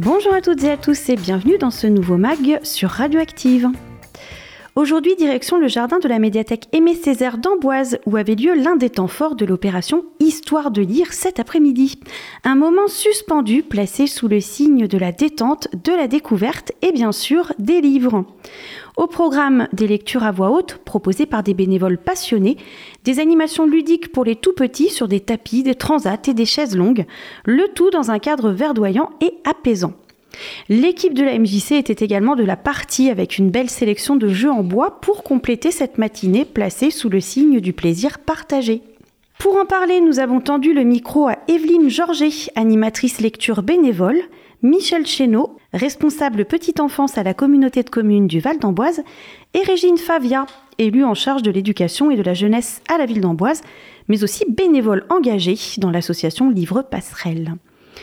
Bonjour à toutes et à tous et bienvenue dans ce nouveau mag sur Radioactive. Aujourd'hui, direction le jardin de la médiathèque Aimé Césaire d'Amboise, où avait lieu l'un des temps forts de l'opération Histoire de lire cet après-midi. Un moment suspendu, placé sous le signe de la détente, de la découverte et bien sûr des livres. Au programme, des lectures à voix haute proposées par des bénévoles passionnés, des animations ludiques pour les tout-petits sur des tapis, des transats et des chaises longues, le tout dans un cadre verdoyant et apaisant. L'équipe de la MJC était également de la partie avec une belle sélection de jeux en bois pour compléter cette matinée placée sous le signe du plaisir partagé. Pour en parler, nous avons tendu le micro à Evelyne Georget, animatrice lecture bénévole, Michel Chénaud, responsable petite enfance à la communauté de communes du Val d'Amboise, et Régine Favia, élue en charge de l'éducation et de la jeunesse à la ville d'Amboise, mais aussi bénévole engagée dans l'association Livre Passerelle.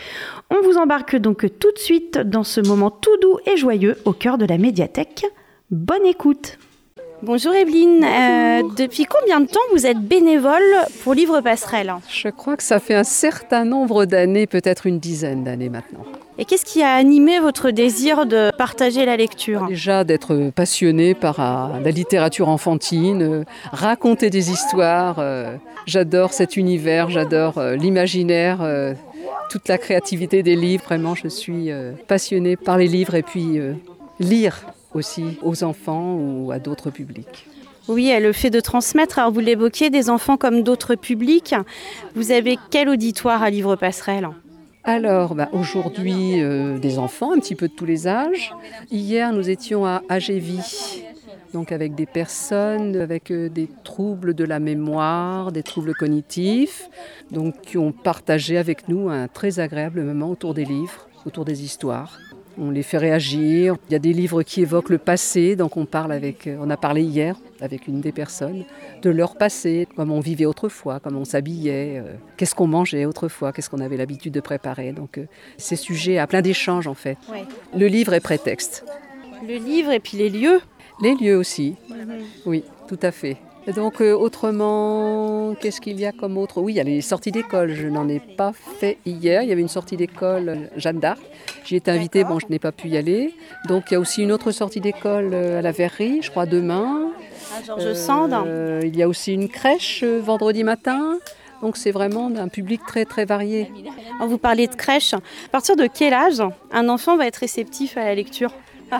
On vous embarque donc tout de suite dans ce moment tout doux et joyeux au cœur de la médiathèque. Bonne écoute. Bonjour Evelyne, depuis combien de temps vous êtes bénévole pour Livre Passerelle ? Je crois que ça fait un certain nombre d'années, peut-être une dizaine d'années maintenant. Et qu'est-ce qui a animé votre désir de partager la lecture ? Déjà d'être passionnée par la littérature enfantine, raconter des histoires. J'adore cet univers, j'adore l'imaginaire, toute la créativité des livres. Vraiment, je suis passionnée par les livres et puis lire aussi aux enfants ou à d'autres publics. Oui, le fait de transmettre, alors vous l'évoquiez, des enfants comme d'autres publics. Vous avez quel auditoire à Livre Passerelle ? Alors, aujourd'hui, des enfants, un petit peu de tous les âges. Hier, nous étions à Agévie, donc avec des personnes avec des troubles de la mémoire, des troubles cognitifs, donc qui ont partagé avec nous un très agréable moment autour des livres, autour des histoires. On les fait réagir. Il y a des livres qui évoquent le passé, donc on a parlé hier avec une des personnes de leur passé, comment on vivait autrefois, comment on s'habillait, qu'est-ce qu'on mangeait autrefois, qu'est-ce qu'on avait l'habitude de préparer. Donc c'est sujet à plein d'échanges en fait. Ouais. Le livre est prétexte. Le livre et puis les lieux. Les lieux aussi, oui, tout à fait. Et donc autrement, qu'est-ce qu'il y a comme autre ? Oui, il y a les sorties d'école, je n'en ai pas fait hier. Il y avait une sortie d'école Jeanne d'Arc. J'y étais invitée, je n'ai pas pu y aller. Donc il y a aussi une autre sortie d'école à la Verrerie, je crois demain. À Georges Sand. Il y a aussi une crèche vendredi matin. Donc c'est vraiment un public très très varié. Vous parlez de crèche. À partir de quel âge un enfant va être réceptif à la lecture ?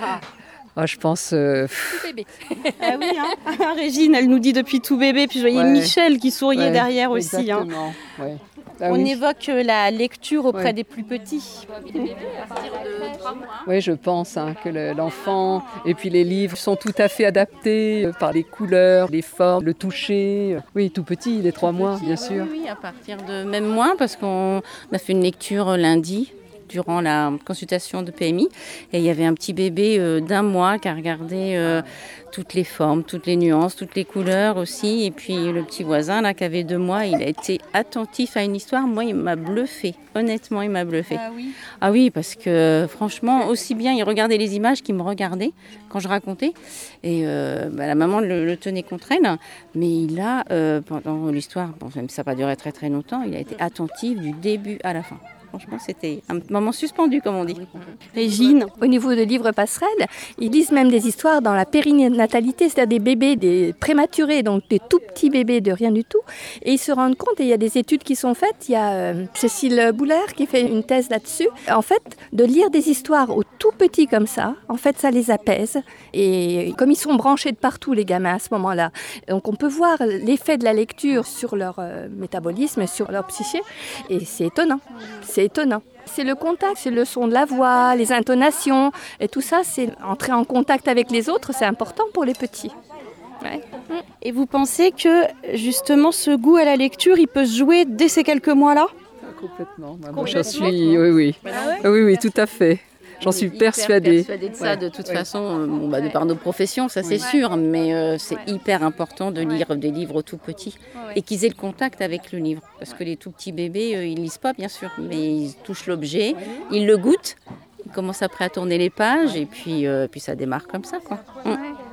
Je pense... Tout bébé. Ah oui, hein. Régine, elle nous dit depuis tout bébé. Puis je voyais Michel qui souriait derrière aussi. Exactement, On évoque la lecture auprès des plus petits. Oui, je pense que l'enfant et puis les livres sont tout à fait adaptés par les couleurs, les formes, le toucher. Oui, tout petit, les 3 mois, bien sûr. Oui, à partir de même moins, parce qu'on a fait une lecture lundi durant la consultation de PMI. Et il y avait un petit bébé d'1 mois qui a regardé toutes les formes, toutes les nuances, toutes les couleurs aussi. Et puis le petit voisin là qui avait 2 mois, il a été attentif à une histoire. Moi, il m'a bluffé. Honnêtement, il m'a bluffé. Ah oui. Ah oui, parce que franchement, aussi bien il regardait les images qu'il me regardait quand je racontais. Et la maman le tenait contre elle. Mais il a, pendant l'histoire, même si ça n'a pas duré très très longtemps, il a été attentif du début à la fin. Franchement, c'était un moment suspendu, comme on dit. Régine, au niveau de Livre Passerelle, ils lisent même des histoires dans la périnatalité, c'est-à-dire des bébés, des prématurés, donc des tout petits bébés de rien du tout. Et ils se rendent compte, et il y a des études qui sont faites, il y a Cécile Boulard qui fait une thèse là-dessus. En fait, de lire des histoires aux tout petits comme ça, en fait, ça les apaise. Et comme ils sont branchés de partout, les gamins, à ce moment-là, donc on peut voir l'effet de la lecture sur leur métabolisme, sur leur psyché, et c'est étonnant. C'est étonnant. C'est le contact, c'est le son de la voix, les intonations, et tout ça, c'est entrer en contact avec les autres, c'est important pour les petits. Ouais. Et vous pensez que, justement, ce goût à la lecture, il peut se jouer dès ces quelques mois-là ? Complètement. Moi, j'en suis... Oui, oui, tout à fait. J'en suis persuadée. De ça, de toute façon, de par nos professions, ça c'est sûr, mais c'est hyper important de lire des livres tout petits et qu'ils aient le contact avec le livre. Parce que les tout petits bébés, ils lisent pas bien sûr, mais ils touchent l'objet, ils le goûtent, ils commencent après à tourner les pages et puis ça démarre comme ça, quoi.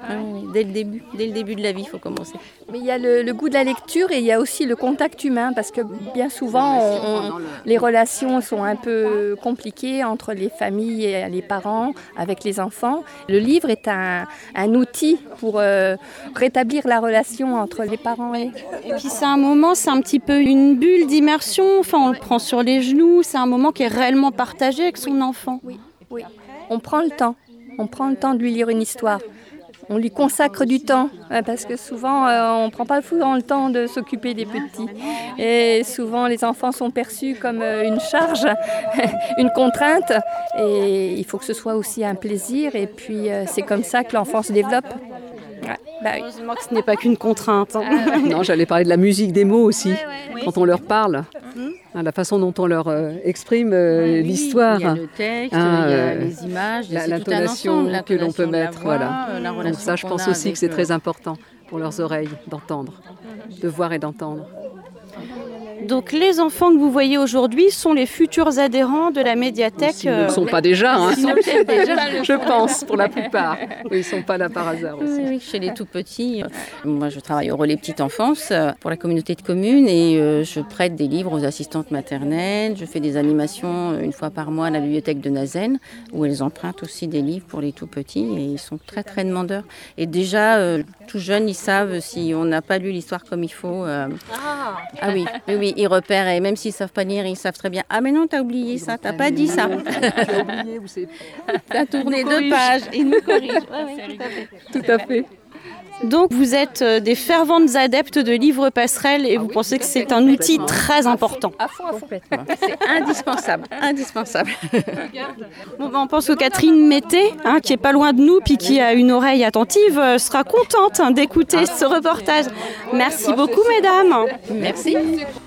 Dès le début de la vie, il faut commencer. Mais il y a le goût de la lecture et il y a aussi le contact humain parce que bien souvent, les relations sont un peu compliquées entre les familles et les parents avec les enfants. Le livre est un outil pour rétablir la relation entre les parents et puis c'est un moment, c'est un petit peu une bulle d'immersion. Enfin, on le prend sur les genoux. C'est un moment qui est réellement partagé avec son enfant. Oui. On prend le temps. On prend le temps de lui lire une histoire. On lui consacre du temps, parce que souvent, on ne prend pas souvent le temps de s'occuper des petits. Et souvent, les enfants sont perçus comme une charge, une contrainte. Et il faut que ce soit aussi un plaisir. Et puis, c'est comme ça que l'enfant se développe. Heureusement que ce n'est pas qu'une contrainte. Non, j'allais parler de la musique des mots aussi, quand on leur parle. La façon dont on leur exprime l'histoire. Il y a le texte, il y a les images, l'intonation que l'on peut mettre. Voix, Donc ça, je pense aussi que c'est très important pour leurs oreilles d'entendre, de voir et d'entendre. Donc les enfants que vous voyez aujourd'hui sont les futurs adhérents de la médiathèque. S'ils ne le sont pas déjà, je pense, pour la plupart. Oui, ils ne sont pas là par hasard aussi. Oui, chez les tout petits. Moi, je travaille au relais petite enfance pour la communauté de communes et je prête des livres aux assistantes maternelles. Je fais des animations une fois par mois à la bibliothèque de Nazen où elles empruntent aussi des livres pour les tout petits et ils sont très très demandeurs. Et déjà, tout jeunes, ils savent si on n'a pas lu l'histoire comme il faut. Ah oui, ils repèrent et même s'ils ne savent pas lire, ils savent très bien. Ah mais non, t'as oublié ça, t'as pas dit ça. T'as oublié ou c'est... T'as tourné 2 pages et nous corrige. Tout à fait. Donc vous êtes des ferventes adeptes de livres passerelles et vous pensez que c'est un outil très important. À fond, complètement. C'est indispensable. On pense que Catherine Mété, qui est pas loin de nous puis qui a une oreille attentive, sera contente d'écouter ce reportage. Merci beaucoup mesdames. Merci.